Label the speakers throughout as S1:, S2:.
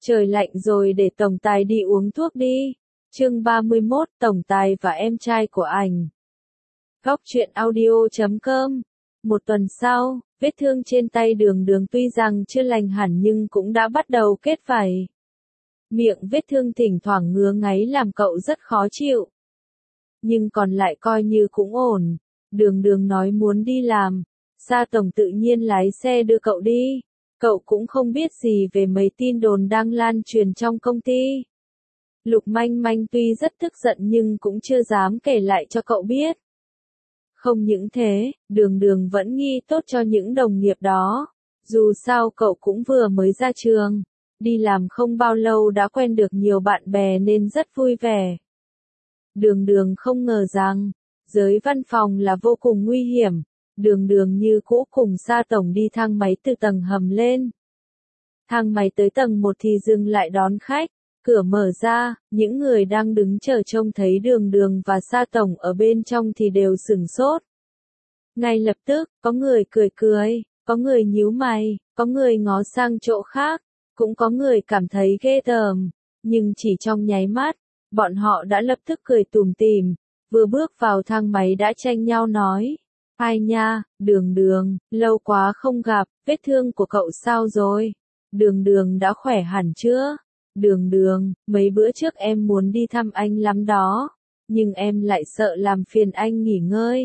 S1: Trời lạnh rồi để tổng tài đi uống thuốc đi. Chương 31, tổng tài và em trai của ảnh. Góc truyện audio.com. Một tuần sau, vết thương trên tay Đường Đường tuy rằng chưa lành hẳn nhưng cũng đã bắt đầu kết vảy. Miệng vết thương thỉnh thoảng ngứa ngáy làm cậu rất khó chịu. Nhưng còn lại coi như cũng ổn. Đường Đường nói muốn đi làm. Sa Tổng tự nhiên lái xe đưa cậu đi. Cậu cũng không biết gì về mấy tin đồn đang lan truyền trong công ty. Lục Manh Manh tuy rất tức giận nhưng cũng chưa dám kể lại cho cậu biết. Không những thế, Đường Đường vẫn nghi tốt cho những đồng nghiệp đó. Dù sao cậu cũng vừa mới ra trường, đi làm không bao lâu đã quen được nhiều bạn bè nên rất vui vẻ. Đường Đường không ngờ rằng, giới văn phòng là vô cùng nguy hiểm. Đường Đường như cũ cùng Sa Tổng đi thang máy từ tầng hầm lên. Thang máy tới tầng 1 thì dừng lại đón khách. Cửa mở ra, những người đang đứng chờ trông thấy Đường Đường và Sa Tổng ở bên trong thì đều sửng sốt. Ngay lập tức, có người cười cười, có người nhíu mày, có người ngó sang chỗ khác, cũng có người cảm thấy ghê tởm. Nhưng chỉ trong nháy mắt, bọn họ đã lập tức cười tủm tỉm, vừa bước vào thang máy đã tranh nhau nói. Ai nha, Đường Đường, lâu quá không gặp, vết thương của cậu sao rồi? Đường Đường đã khỏe hẳn chưa? Đường Đường, mấy bữa trước em muốn đi thăm anh lắm đó, nhưng em lại sợ làm phiền anh nghỉ ngơi.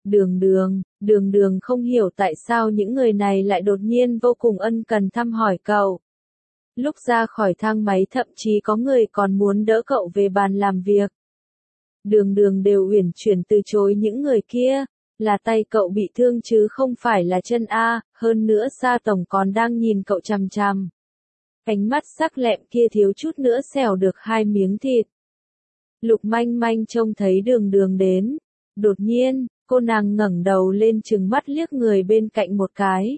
S1: Đường Đường không hiểu tại sao những người này lại đột nhiên vô cùng ân cần thăm hỏi cậu. Lúc ra khỏi thang máy thậm chí có người còn muốn đỡ cậu về bàn làm việc. Đường Đường đều uyển chuyển từ chối những người kia. Là tay cậu bị thương chứ không phải là chân a, hơn nữa Sa Tổng còn đang nhìn cậu chằm chằm. Ánh mắt sắc lẹm kia thiếu chút nữa xẻo được 2 miếng thịt. Lục Manh Manh trông thấy Đường Đường đến. Đột nhiên, cô nàng ngẩng đầu lên trừng mắt liếc người bên cạnh một cái.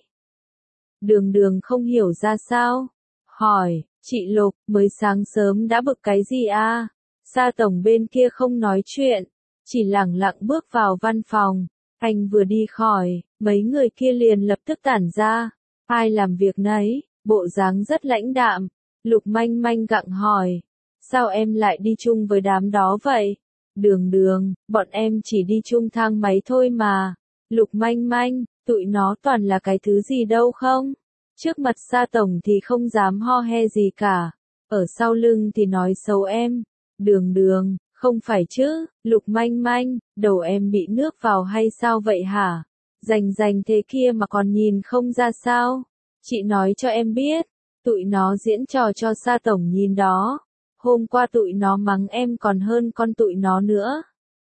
S1: Đường Đường không hiểu ra sao. Hỏi, chị Lục, mới sáng sớm đã bực cái gì a? Sa Tổng bên kia không nói chuyện, chỉ lẳng lặng bước vào văn phòng. Anh vừa đi khỏi, mấy người kia liền lập tức tản ra. Ai làm việc nấy, bộ dáng rất lãnh đạm. Lục Manh Manh gặng hỏi. Sao em lại đi chung với đám đó vậy? Đường Đường, bọn em chỉ đi chung thang máy thôi mà. Lục Manh Manh, tụi nó toàn là cái thứ gì đâu không? Trước mặt Sa Tổng thì không dám ho he gì cả. Ở sau lưng thì nói xấu em. Đường Đường. Không phải chứ, Lục Manh Manh, đầu em bị nước vào hay sao vậy hả? Rành thế kia mà còn nhìn không ra sao? Chị nói cho em biết, tụi nó diễn trò cho Sa Tổng nhìn đó. Hôm qua tụi nó mắng em còn hơn con tụi nó nữa.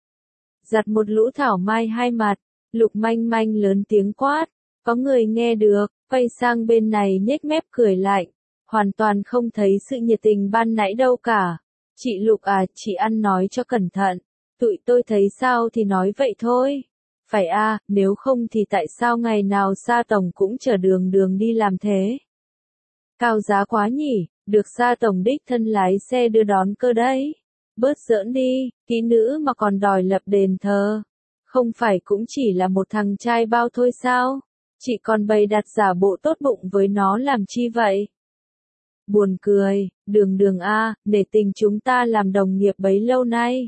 S1: Giặt một lũ thảo mai hai mặt, Lục Manh Manh lớn tiếng quát. Có người nghe được, quay sang bên này nhếch mép cười lạnh. Hoàn toàn không thấy sự nhiệt tình ban nãy đâu cả. Chị Lục à, chị ăn nói cho cẩn thận, tụi tôi thấy sao thì nói vậy thôi. Phải à, nếu không thì tại sao ngày nào Sa Tổng cũng chở Đường Đường đi làm thế? Cao giá quá nhỉ, được Sa Tổng đích thân lái xe đưa đón cơ đấy. Bớt giỡn đi, kỹ nữ mà còn đòi lập đền thờ. Không phải cũng chỉ là một thằng trai bao thôi sao? Chị còn bày đặt giả bộ tốt bụng với nó làm chi vậy? Buồn cười, Đường Đường a, nể tình chúng ta làm đồng nghiệp bấy lâu nay.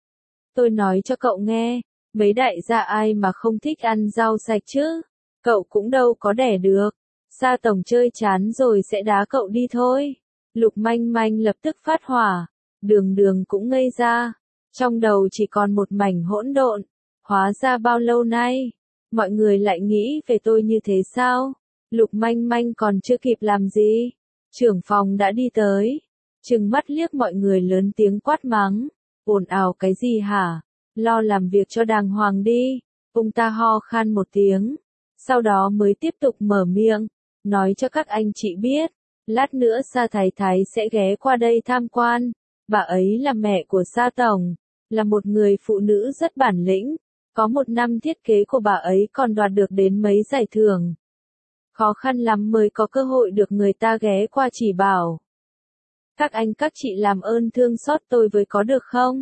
S1: Tôi nói cho cậu nghe, mấy đại gia ai mà không thích ăn rau sạch chứ, cậu cũng đâu có đẻ được. Sa Tổng chơi chán rồi sẽ đá cậu đi thôi. Lục Manh Manh lập tức phát hỏa, Đường Đường cũng ngây ra, trong đầu chỉ còn một mảnh hỗn độn. Hóa ra bao lâu nay, mọi người lại nghĩ về tôi như thế sao? Lục Manh Manh còn chưa kịp làm gì. Trưởng phòng đã đi tới, trừng mắt liếc mọi người lớn tiếng quát mắng. Ồn ào cái gì hả? Lo làm việc cho đàng hoàng đi. Ông ta ho khan một tiếng, sau đó mới tiếp tục mở miệng, nói cho các anh chị biết, lát nữa Sa Thái Thái sẽ ghé qua đây tham quan. Bà ấy là mẹ của Sa Tổng, là một người phụ nữ rất bản lĩnh, có một năm thiết kế của bà ấy còn đoạt được đến mấy giải thưởng. Khó khăn lắm mới có cơ hội được người ta ghé qua chỉ bảo. Các anh các chị làm ơn thương xót tôi với có được không?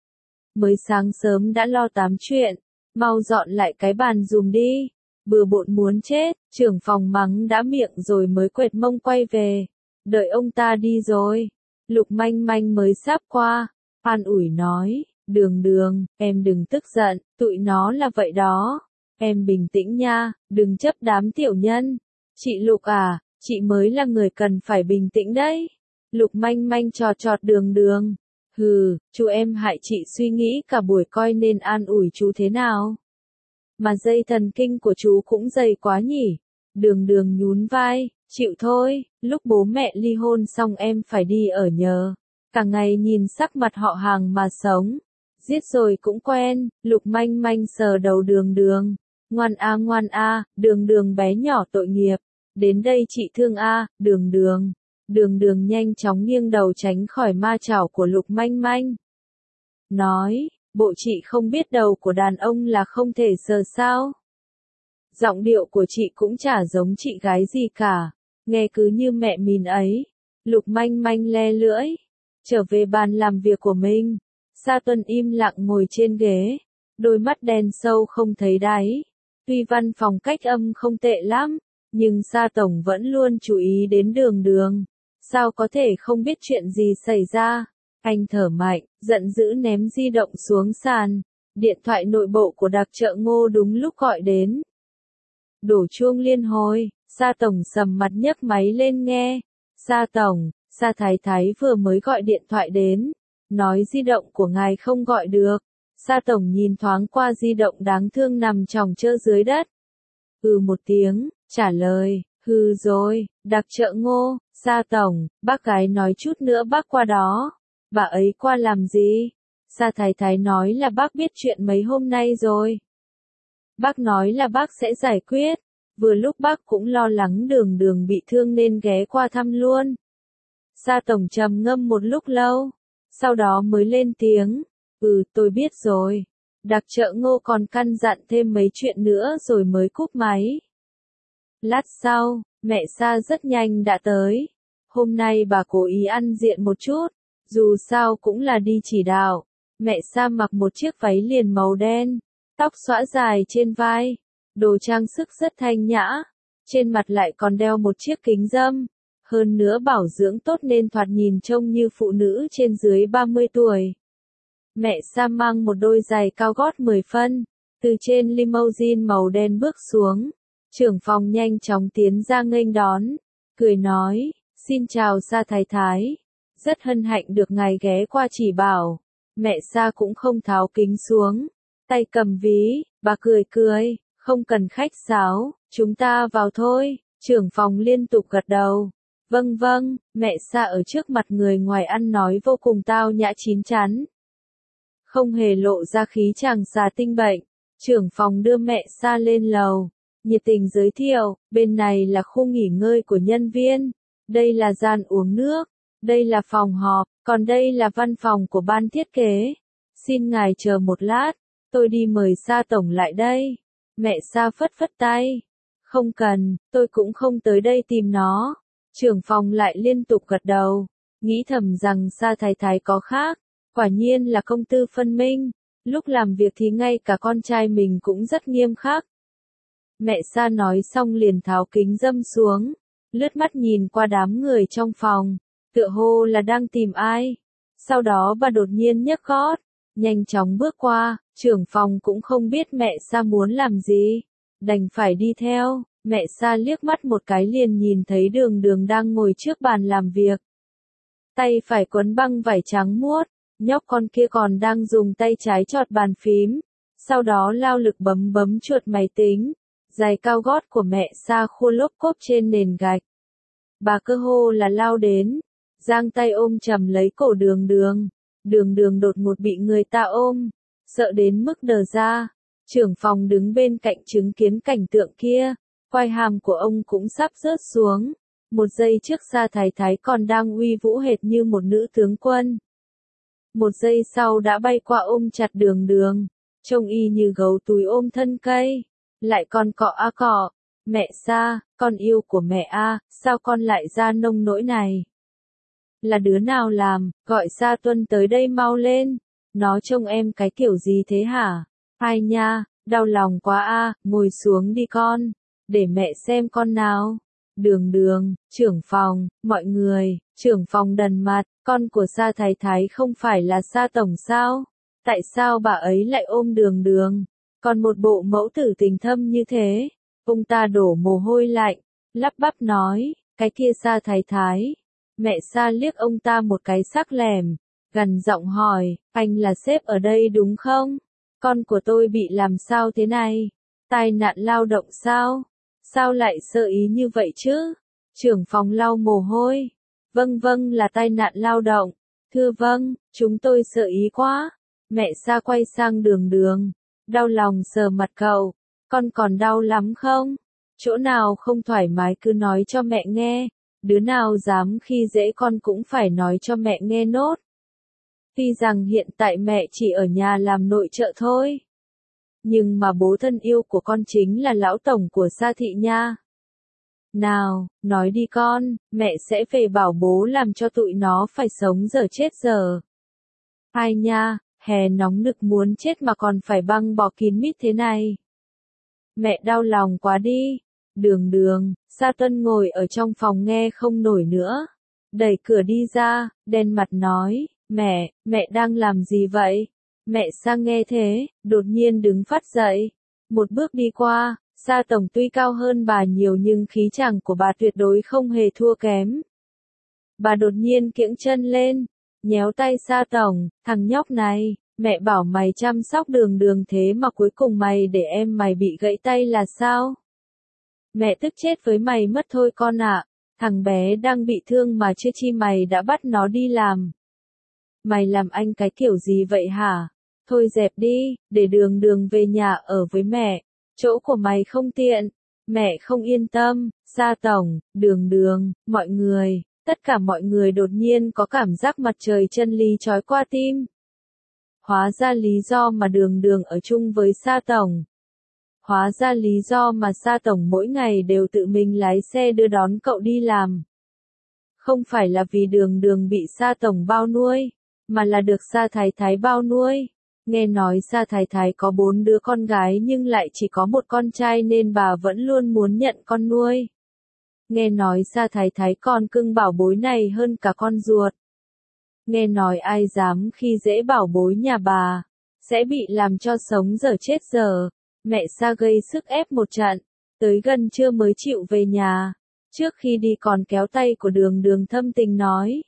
S1: Mới sáng sớm đã lo tám chuyện, mau dọn lại cái bàn dùm đi. Bừa bộn muốn chết, trưởng phòng mắng đã miệng rồi mới quệt mông quay về. đợi ông ta đi rồi. Lục Manh Manh mới sắp qua, an ủi nói, Đường Đường, em đừng tức giận, tụi nó là vậy đó. Em bình tĩnh nha, đừng chấp đám tiểu nhân. Chị Lục à, chị mới là người cần phải bình tĩnh đấy. Lục Manh Manh trò chọt Đường Đường. Hừ, chú em hại chị suy nghĩ cả buổi coi nên an ủi chú thế nào. Mà dây thần kinh của chú cũng dày quá nhỉ. Đường Đường nhún vai, chịu thôi, lúc bố mẹ ly hôn xong em phải đi ở nhờ. Cả ngày nhìn sắc mặt họ hàng mà sống. Giết rồi cũng quen, Lục Manh Manh sờ đầu Đường Đường. Ngoan a, Đường Đường bé nhỏ tội nghiệp. Đến đây chị thương a, Đường Đường. Đường Đường nhanh chóng nghiêng đầu tránh khỏi ma chảo của Lục Manh Manh. Nói, bộ chị không biết đầu của đàn ông là không thể sờ sao? Giọng điệu của chị cũng chả giống chị gái gì cả, nghe cứ như mẹ mình ấy. Lục Manh Manh le lưỡi, trở về bàn làm việc của mình. Sa Tuân im lặng ngồi trên ghế, đôi mắt đen sâu không thấy đáy. Tuy văn phòng cách âm không tệ lắm, nhưng Sa Tổng vẫn luôn chú ý đến Đường Đường. Sao có thể không biết chuyện gì xảy ra? Anh thở mạnh, giận dữ ném di động xuống sàn. Điện thoại nội bộ của đặc chợ Ngô đúng lúc gọi đến. Đổ chuông liên hồi, Sa Tổng sầm mặt nhấc máy lên nghe. Sa Tổng, Sa Thái Thái vừa mới gọi điện thoại đến. Nói di động của ngài không gọi được. Sa Tổng nhìn thoáng qua di động đáng thương nằm chồng chơ dưới đất. Một tiếng, trả lời, hừ rồi, đặc chợ Ngô, Sa Tổng, bác gái nói chút nữa bác qua đó. Bà ấy qua làm gì? Sa Thái Thái nói là bác biết chuyện mấy hôm nay rồi. Bác nói là bác sẽ giải quyết. Vừa lúc bác cũng lo lắng Đường Đường bị thương nên ghé qua thăm luôn. Sa Tổng trầm ngâm một lúc lâu, sau đó mới lên tiếng. Tôi biết rồi. Đặc chợ Ngô còn căn dặn thêm mấy chuyện nữa rồi mới cúp máy. Lát sau, mẹ Sa rất nhanh đã tới. Hôm nay bà cố ý ăn diện một chút, dù sao cũng là đi chỉ đạo. Mẹ Sa mặc một chiếc váy liền màu đen, tóc xõa dài trên vai, đồ trang sức rất thanh nhã, trên mặt lại còn đeo một chiếc kính râm. Hơn nữa bảo dưỡng tốt nên thoạt nhìn trông như phụ nữ trên dưới 30 tuổi. Mẹ Sa mang một đôi giày cao gót 10 phân, từ trên limousine màu đen bước xuống. Trưởng phòng nhanh chóng tiến ra nghênh đón, cười nói, xin chào Sa Thái Thái, rất hân hạnh được ngài ghé qua chỉ bảo. Mẹ Sa cũng không tháo kính xuống, tay cầm ví, bà cười cười, không cần khách sáo, chúng ta vào thôi. Trưởng phòng liên tục gật đầu. Vâng vâng, mẹ Sa ở trước mặt người ngoài ăn nói vô cùng tao nhã chín chắn. Không hề lộ ra khí chàng già tinh bệnh. Trưởng phòng đưa mẹ Sa lên lầu, nhiệt tình giới thiệu, bên này là khu nghỉ ngơi của nhân viên, đây là gian uống nước, đây là phòng họp, còn đây là văn phòng của ban thiết kế. Xin ngài chờ một lát, tôi đi mời Sa Tổng lại đây. Mẹ Sa phất phất tay. Không cần, tôi cũng không tới đây tìm nó. Trưởng phòng lại liên tục gật đầu, nghĩ thầm rằng Sa Thái Thái có khác, quả nhiên là công tư phân minh, lúc làm việc thì ngay cả con trai mình cũng rất nghiêm khắc. Mẹ Sa nói xong liền tháo kính râm xuống, lướt mắt nhìn qua đám người trong phòng, tựa hồ là đang tìm ai. Sau đó bà đột nhiên nhấc gót, nhanh chóng bước qua, trưởng phòng cũng không biết mẹ Sa muốn làm gì, đành phải đi theo. Mẹ Sa liếc mắt một cái liền nhìn thấy Đường Đường đang ngồi trước bàn làm việc. Tay phải quấn băng vải trắng muốt, nhóc con kia còn đang dùng tay trái chọt bàn phím, sau đó lao lực bấm bấm chuột máy tính. Giày cao gót của mẹ Sa khua lốp cốp trên nền gạch. Bà cơ hồ là lao đến, giang tay ôm chầm lấy cổ Đường Đường. Đường Đường đột ngột bị người ta ôm, sợ đến mức đờ ra. Trưởng phòng đứng bên cạnh chứng kiến cảnh tượng kia, quai hàm của ông cũng sắp rớt xuống. Một giây trước Sa Thái Thái còn đang uy vũ hệt như một nữ tướng quân. Một giây sau đã bay qua ôm chặt Đường Đường, trông y như gấu túi ôm thân cây, lại còn cọ a cọ. Mẹ Sa, con yêu của mẹ a, sao con lại ra nông nỗi này? Là đứa nào làm, gọi Sa Tuân tới đây mau lên. Nó trông em cái kiểu gì thế hả? Ai nha, đau lòng quá a, ngồi xuống đi con, để mẹ xem con nào. Đường Đường, trưởng phòng, mọi người, trưởng phòng đần mặt, con của Sa Thái Thái không phải là Sa tổng sao? Tại sao bà ấy lại ôm Đường Đường? Còn một bộ mẫu tử tình thâm như thế, ông ta đổ mồ hôi lạnh, lắp bắp nói, cái kia Sa Thái Thái. Mẹ Sa liếc ông ta một cái sắc lẻm, gằn giọng hỏi, anh là sếp ở đây đúng không? Con của tôi bị làm sao thế này? Tai nạn lao động sao? Sao lại sơ ý như vậy chứ? Trưởng phòng lau mồ hôi. Vâng vâng là tai nạn lao động. Thưa vâng, chúng tôi sợ ý quá. Mẹ Sa quay sang Đường Đường. Đau lòng sờ mặt cậu. Con còn đau lắm không? Chỗ nào không thoải mái cứ nói cho mẹ nghe. Đứa nào dám khi dễ con cũng phải nói cho mẹ nghe nốt. Tuy rằng hiện tại mẹ chỉ ở nhà làm nội trợ thôi. Nhưng mà bố thân yêu của con chính là lão tổng của Sa thị nha. Nào, nói đi con, mẹ sẽ về bảo bố làm cho tụi nó phải sống giờ chết giờ. Ai nha, hè nóng nực muốn chết mà còn phải băng bó kín mít thế này. Mẹ đau lòng quá đi. Đường Đường, Sa Tuân ngồi ở trong phòng nghe không nổi nữa. Đẩy cửa đi ra, đen mặt nói, mẹ đang làm gì vậy? Mẹ Sa nghe thế, đột nhiên đứng phát dậy. Một bước đi qua, Sa tổng tuy cao hơn bà nhiều nhưng khí chàng của bà tuyệt đối không hề thua kém. Bà đột nhiên kiễng chân lên, nhéo tay Sa tổng, thằng nhóc này, mẹ bảo mày chăm sóc Đường Đường thế mà cuối cùng mày để em mày bị gãy tay là sao? Mẹ tức chết với mày mất thôi con ạ, thằng bé đang bị thương mà chưa chi mày đã bắt nó đi làm. Mày làm anh cái kiểu gì vậy hả? Thôi dẹp đi, để Đường Đường về nhà ở với mẹ, chỗ của mày không tiện, mẹ không yên tâm. Sa tổng, Đường Đường, mọi người, tất cả mọi người đột nhiên có cảm giác mặt trời chân lý chói qua tim. Hóa ra lý do mà Đường Đường ở chung với Sa tổng. Hóa ra lý do mà Sa tổng mỗi ngày đều tự mình lái xe đưa đón cậu đi làm. Không phải là vì Đường Đường bị Sa tổng bao nuôi, mà là được Sa Thái Thái bao nuôi. Nghe nói Sa Thái Thái có 4 đứa con gái nhưng lại chỉ có một con trai nên bà vẫn luôn muốn nhận con nuôi. Nghe nói Sa Thái Thái còn cưng bảo bối này hơn cả con ruột. Nghe nói ai dám khi dễ bảo bối nhà bà, sẽ bị làm cho sống dở chết dở. Mẹ Sa gây sức ép một trận, tới gần trưa mới chịu về nhà. Trước khi đi còn kéo tay của Đường Đường thâm tình nói.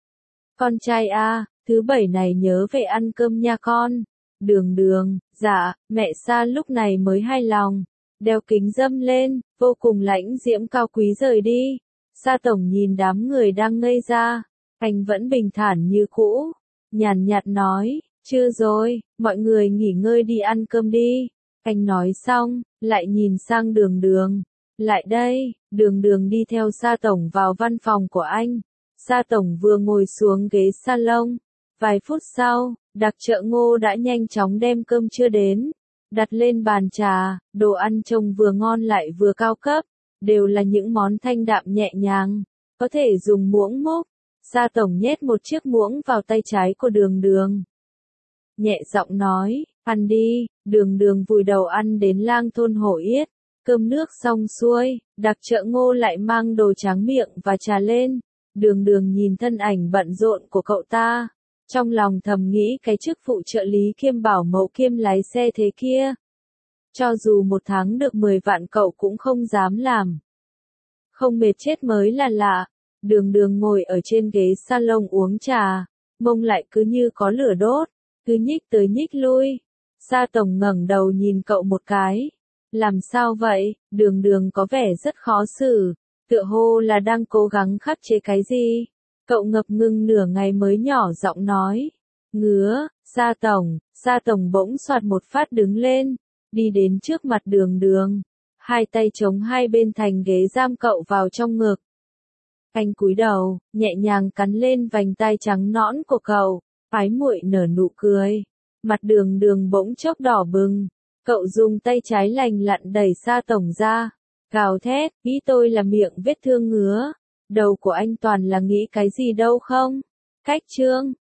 S1: Con trai a, thứ bảy này nhớ về ăn cơm nha con. Đường Đường, dạ, mẹ Sa lúc này mới hài lòng. Đeo kính râm lên, vô cùng lãnh diễm cao quý rời đi. Sa tổng nhìn đám người đang ngây ra. Anh vẫn bình thản như cũ. Nhàn nhạt nói, chưa rồi, mọi người nghỉ ngơi đi ăn cơm đi. Anh nói xong, lại nhìn sang Đường Đường. Lại đây, Đường Đường đi theo Sa tổng vào văn phòng của anh. Sa tổng vừa ngồi xuống ghế salon. Vài phút sau, đặc trợ Ngô đã nhanh chóng đem cơm trưa đến. Đặt lên bàn trà, đồ ăn trông vừa ngon lại vừa cao cấp. Đều là những món thanh đạm nhẹ nhàng, có thể dùng muỗng múc. Sa tổng nhét một chiếc muỗng vào tay trái của Đường Đường. Nhẹ giọng nói, ăn đi. Đường Đường vùi đầu ăn đến lang thôn hổ yết. Cơm nước xong xuôi, đặc trợ Ngô lại mang đồ tráng miệng và trà lên. Đường Đường nhìn thân ảnh bận rộn của cậu ta. Trong lòng thầm nghĩ cái chức vụ trợ lý kiêm bảo mẫu kiêm lái xe thế kia. Cho dù một tháng được 10 vạn cậu cũng không dám làm. Không mệt chết mới là lạ. Đường Đường ngồi ở trên ghế salon uống trà. Mông lại cứ như có lửa đốt. Cứ nhích tới nhích lui. Sa tổng ngẩng đầu nhìn cậu một cái. Làm sao vậy? Đường Đường có vẻ rất khó xử. Tựa hồ là đang cố gắng khắc chế cái gì. Cậu ngập ngừng nửa ngày mới nhỏ giọng nói. Ngứa, Sa tổng bỗng xoạt một phát đứng lên. Đi đến trước mặt Đường Đường. Hai tay chống hai bên thành ghế giam cậu vào trong ngực. Anh cúi đầu, nhẹ nhàng cắn lên vành tai trắng nõn của cậu. Ái muội nở nụ cười. Mặt Đường Đường bỗng chốc đỏ bừng. Cậu dùng tay trái lành lặn đẩy Sa tổng ra. Gào thét, nghĩ tôi là miệng vết thương ngứa. Đầu của anh toàn là nghĩ cái gì đâu không? Cách chương.